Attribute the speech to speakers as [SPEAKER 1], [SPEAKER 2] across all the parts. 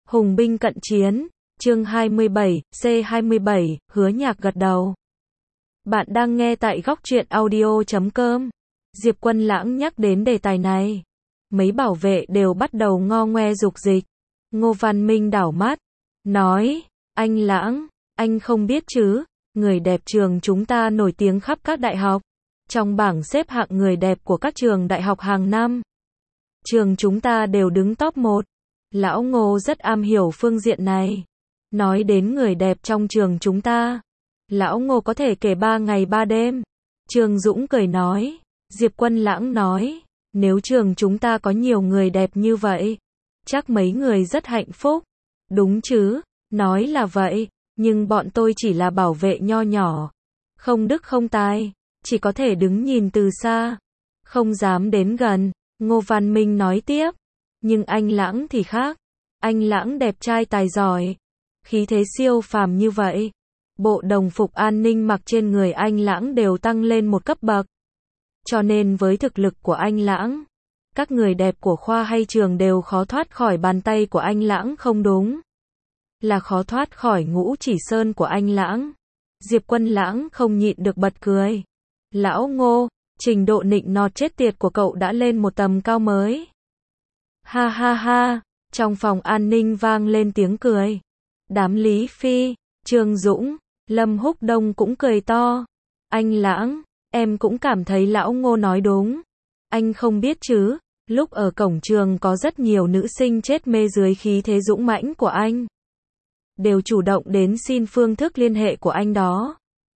[SPEAKER 1] Hùng binh cận chiến, chương 27, C27, Hứa Nhạc gật đầu. Bạn đang nghe tại góc truyện audio.com. Diệp Quân Lãng nhắc đến đề tài này. Mấy bảo vệ đều bắt đầu ngo ngoe dục dịch. Ngô Văn Minh đảo mắt, nói, anh Lãng, anh không biết chứ, người đẹp trường chúng ta nổi tiếng khắp các đại học. Trong bảng xếp hạng người đẹp của các trường đại học hàng năm, trường chúng ta đều đứng top 1. Lão Ngô rất am hiểu phương diện này. Nói đến người đẹp trong trường chúng ta, Lão Ngô có thể kể 3 ngày 3 đêm. Trương Dũng cười nói. Diệp Quân Lãng nói, nếu trường chúng ta có nhiều người đẹp như vậy, chắc mấy người rất hạnh phúc. Đúng chứ, nói là vậy, nhưng bọn tôi chỉ là bảo vệ nho nhỏ, không đức không tài, chỉ có thể đứng nhìn từ xa, không dám đến gần. Ngô Văn Minh nói tiếp, nhưng anh Lãng thì khác, anh Lãng đẹp trai tài giỏi, khí thế siêu phàm như vậy, bộ đồng phục an ninh mặc trên người anh Lãng đều tăng lên một cấp bậc. Cho nên với thực lực của anh Lãng, các người đẹp của khoa hay trường đều khó thoát khỏi bàn tay của anh Lãng. Không đúng, là khó thoát khỏi ngũ chỉ sơn của anh Lãng. Diệp Quân Lãng không nhịn được bật cười. Lão Ngô, trình độ nịnh nọt chết tiệt của cậu đã lên một tầm cao mới. Ha ha ha, trong phòng an ninh vang lên tiếng cười. Đám Lý Phi, Trương Dũng, Lâm Húc Đông cũng cười to. Anh Lãng, em cũng cảm thấy lão Ngô nói đúng. Anh không biết chứ, lúc ở cổng trường có rất nhiều nữ sinh chết mê dưới khí thế dũng mãnh của anh. Đều chủ động đến xin phương thức liên hệ của anh đó.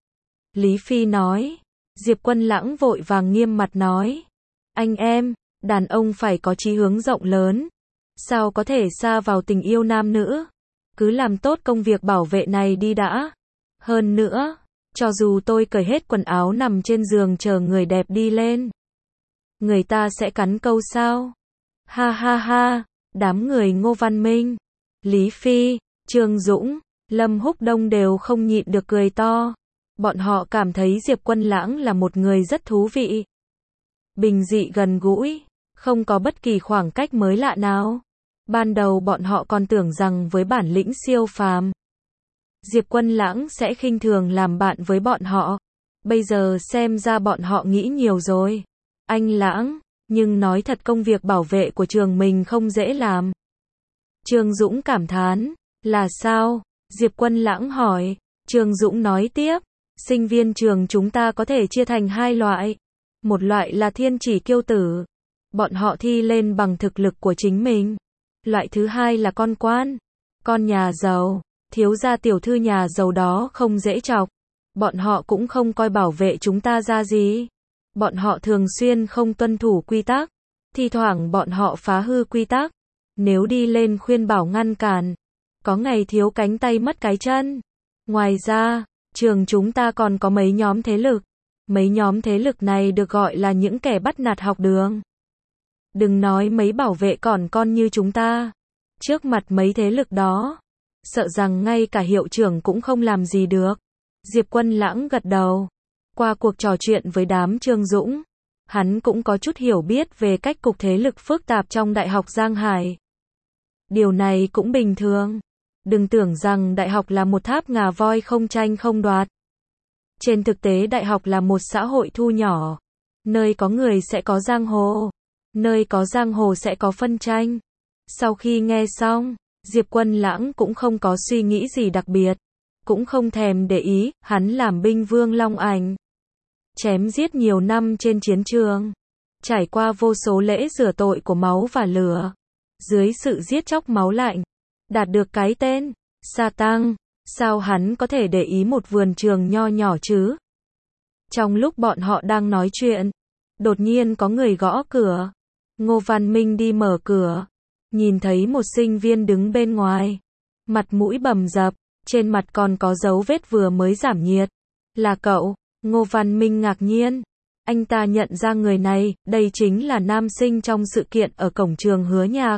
[SPEAKER 1] Lý Phi nói. Diệp Quân Lãng vội vàng nghiêm mặt nói. Anh em, đàn ông phải có chí hướng rộng lớn. Sao có thể sa vào tình yêu nam nữ? Cứ làm tốt công việc bảo vệ này đi đã. Hơn nữa, cho dù tôi cởi hết quần áo nằm trên giường chờ người đẹp đi lên, người ta sẽ cắn câu sao? Ha ha ha, đám người Ngô Văn Minh, Lý Phi, Trương Dũng, Lâm Húc Đông đều không nhịn được cười to. Bọn họ cảm thấy Diệp Quân Lãng là một người rất thú vị. Bình dị gần gũi, không có bất kỳ khoảng cách mới lạ nào. Ban đầu bọn họ còn tưởng rằng với bản lĩnh siêu phàm, Diệp Quân Lãng sẽ khinh thường làm bạn với bọn họ. Bây giờ xem ra bọn họ nghĩ nhiều rồi. Anh Lãng, nhưng nói thật công việc bảo vệ của trường mình không dễ làm. Trương Dũng cảm thán. Là sao? Diệp Quân Lãng hỏi. Trương Dũng nói tiếp. Sinh viên trường chúng ta có thể chia thành 2 loại. Một loại là thiên chỉ kiêu tử. Bọn họ thi lên bằng thực lực của chính mình. Loại thứ hai là con quan, con nhà giàu. Thiếu gia tiểu thư nhà giàu đó không dễ chọc. Bọn họ cũng không coi bảo vệ chúng ta ra gì. Bọn họ thường xuyên không tuân thủ quy tắc. Thi thoảng bọn họ phá hư quy tắc. Nếu đi lên khuyên bảo ngăn cản, có ngày thiếu cánh tay mất cái chân. Ngoài ra, trường chúng ta còn có mấy nhóm thế lực. Mấy nhóm thế lực này được gọi là những kẻ bắt nạt học đường. Đừng nói mấy bảo vệ còn con như chúng ta. Trước mặt mấy thế lực đó, sợ rằng ngay cả hiệu trưởng cũng không làm gì được. Diệp Quân Lãng gật đầu. Qua cuộc trò chuyện với đám Trương Dũng, hắn cũng có chút hiểu biết về cách cục thế lực phức tạp trong Đại học Giang Hải. Điều này cũng bình thường. Đừng tưởng rằng đại học là một tháp ngà voi không tranh không đoạt. Trên thực tế đại học là một xã hội thu nhỏ. Nơi có người sẽ có giang hồ. Nơi có giang hồ sẽ có phân tranh. Sau khi nghe xong, Diệp Quân Lãng cũng không có suy nghĩ gì đặc biệt. Cũng không thèm để ý, hắn làm binh vương Long Ảnh. Chém giết nhiều năm trên chiến trường. Trải qua vô số lễ rửa tội của máu và lửa. Dưới sự giết chóc máu lạnh, đạt được cái tên Sa Tăng. Sao hắn có thể để ý một vườn trường nho nhỏ chứ? Trong lúc bọn họ đang nói chuyện, đột nhiên có người gõ cửa. Ngô Văn Minh đi mở cửa, nhìn thấy một sinh viên đứng bên ngoài, mặt mũi bầm dập, trên mặt còn có dấu vết vừa mới giảm nhiệt. Là cậu? Ngô Văn Minh ngạc nhiên. Anh ta nhận ra người này, đây chính là nam sinh trong sự kiện ở cổng trường Hứa Nhạc.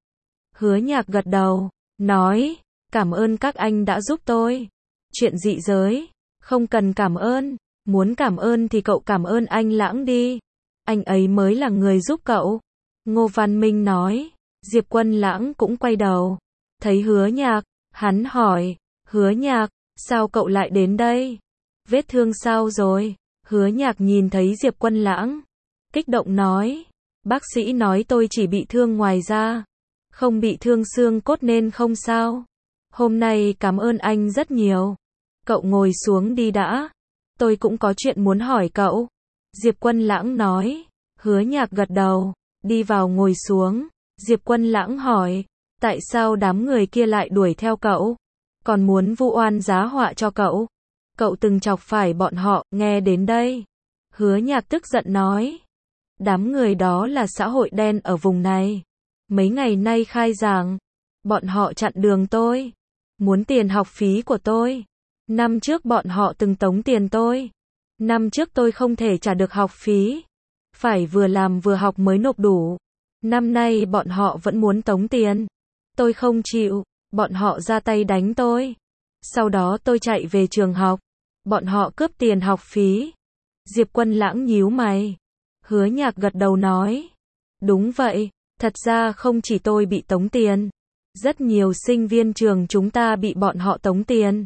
[SPEAKER 1] Hứa Nhạc gật đầu, nói, cảm ơn các anh đã giúp tôi. Chuyện dị giới, không cần cảm ơn, muốn cảm ơn thì cậu cảm ơn anh Lãng đi. Anh ấy mới là người giúp cậu. Ngô Văn Minh nói. Diệp Quân Lãng cũng quay đầu, thấy Hứa Nhạc, hắn hỏi, Hứa Nhạc, sao cậu lại đến đây? Vết thương sao rồi? Hứa Nhạc nhìn thấy Diệp Quân Lãng, kích động nói, bác sĩ nói tôi chỉ bị thương ngoài da, không bị thương xương cốt nên không sao. Hôm nay cảm ơn anh rất nhiều. Cậu ngồi xuống đi đã. Tôi cũng có chuyện muốn hỏi cậu. Diệp Quân Lãng nói. Hứa Nhạc gật đầu, đi vào ngồi xuống. Diệp Quân Lãng hỏi, tại sao đám người kia lại đuổi theo cậu? Còn muốn vu oan giá họa cho cậu? Cậu từng chọc phải bọn họ, nghe đến đây. Hứa Nhạc tức giận nói. Đám người đó là xã hội đen ở vùng này. Mấy ngày nay khai giảng, bọn họ chặn đường tôi, muốn tiền học phí của tôi. Năm trước bọn họ từng tống tiền tôi. Năm trước tôi không thể trả được học phí, phải vừa làm vừa học mới nộp đủ. Năm nay bọn họ vẫn muốn tống tiền. Tôi không chịu, bọn họ ra tay đánh tôi. Sau đó tôi chạy về trường học, bọn họ cướp tiền học phí. Diệp Quân Lãng nhíu mày. Hứa Nhạc gật đầu nói, đúng vậy, thật ra không chỉ tôi bị tống tiền, rất nhiều sinh viên trường chúng ta bị bọn họ tống tiền.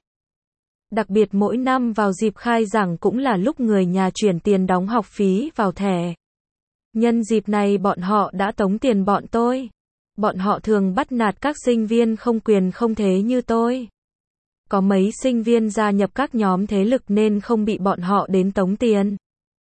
[SPEAKER 1] Đặc biệt mỗi năm vào dịp khai giảng cũng là lúc người nhà chuyển tiền đóng học phí vào thẻ. Nhân dịp này bọn họ đã tống tiền bọn tôi. Bọn họ thường bắt nạt các sinh viên không quyền không thế như tôi. Có mấy sinh viên gia nhập các nhóm thế lực nên không bị bọn họ đến tống tiền.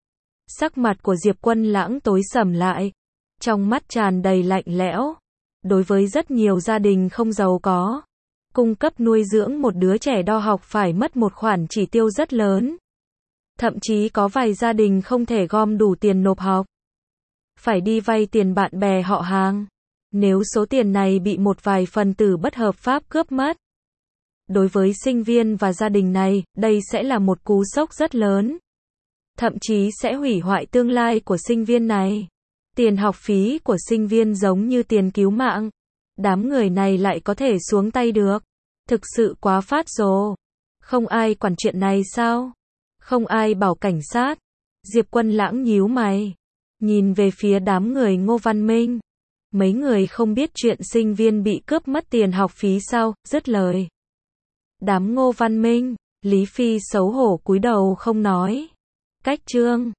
[SPEAKER 1] Sắc mặt của Diệp Quân Lãng tối sầm lại, trong mắt tràn đầy lạnh lẽo. Đối với rất nhiều gia đình không giàu có, cung cấp nuôi dưỡng một đứa trẻ đo học phải mất một khoản chi tiêu rất lớn. Thậm chí có vài gia đình không thể gom đủ tiền nộp học, phải đi vay tiền bạn bè họ hàng. Nếu số tiền này bị một vài phần tử bất hợp pháp cướp mất, đối với sinh viên và gia đình này, đây sẽ là một cú sốc rất lớn. Thậm chí sẽ hủy hoại tương lai của sinh viên này. Tiền học phí của sinh viên giống như tiền cứu mạng. Đám người này lại có thể xuống tay được. Thực sự quá phát rồ. Không ai quản chuyện này sao? Không ai bảo cảnh sát. Diệp Quân Lãng nhíu mày, nhìn về phía đám người Ngô Văn Minh. Mấy người không biết chuyện sinh viên bị cướp mất tiền học phí sao? Dứt lời. Đám Ngô Văn Minh, Lý Phi xấu hổ cúi đầu không nói. Cách chương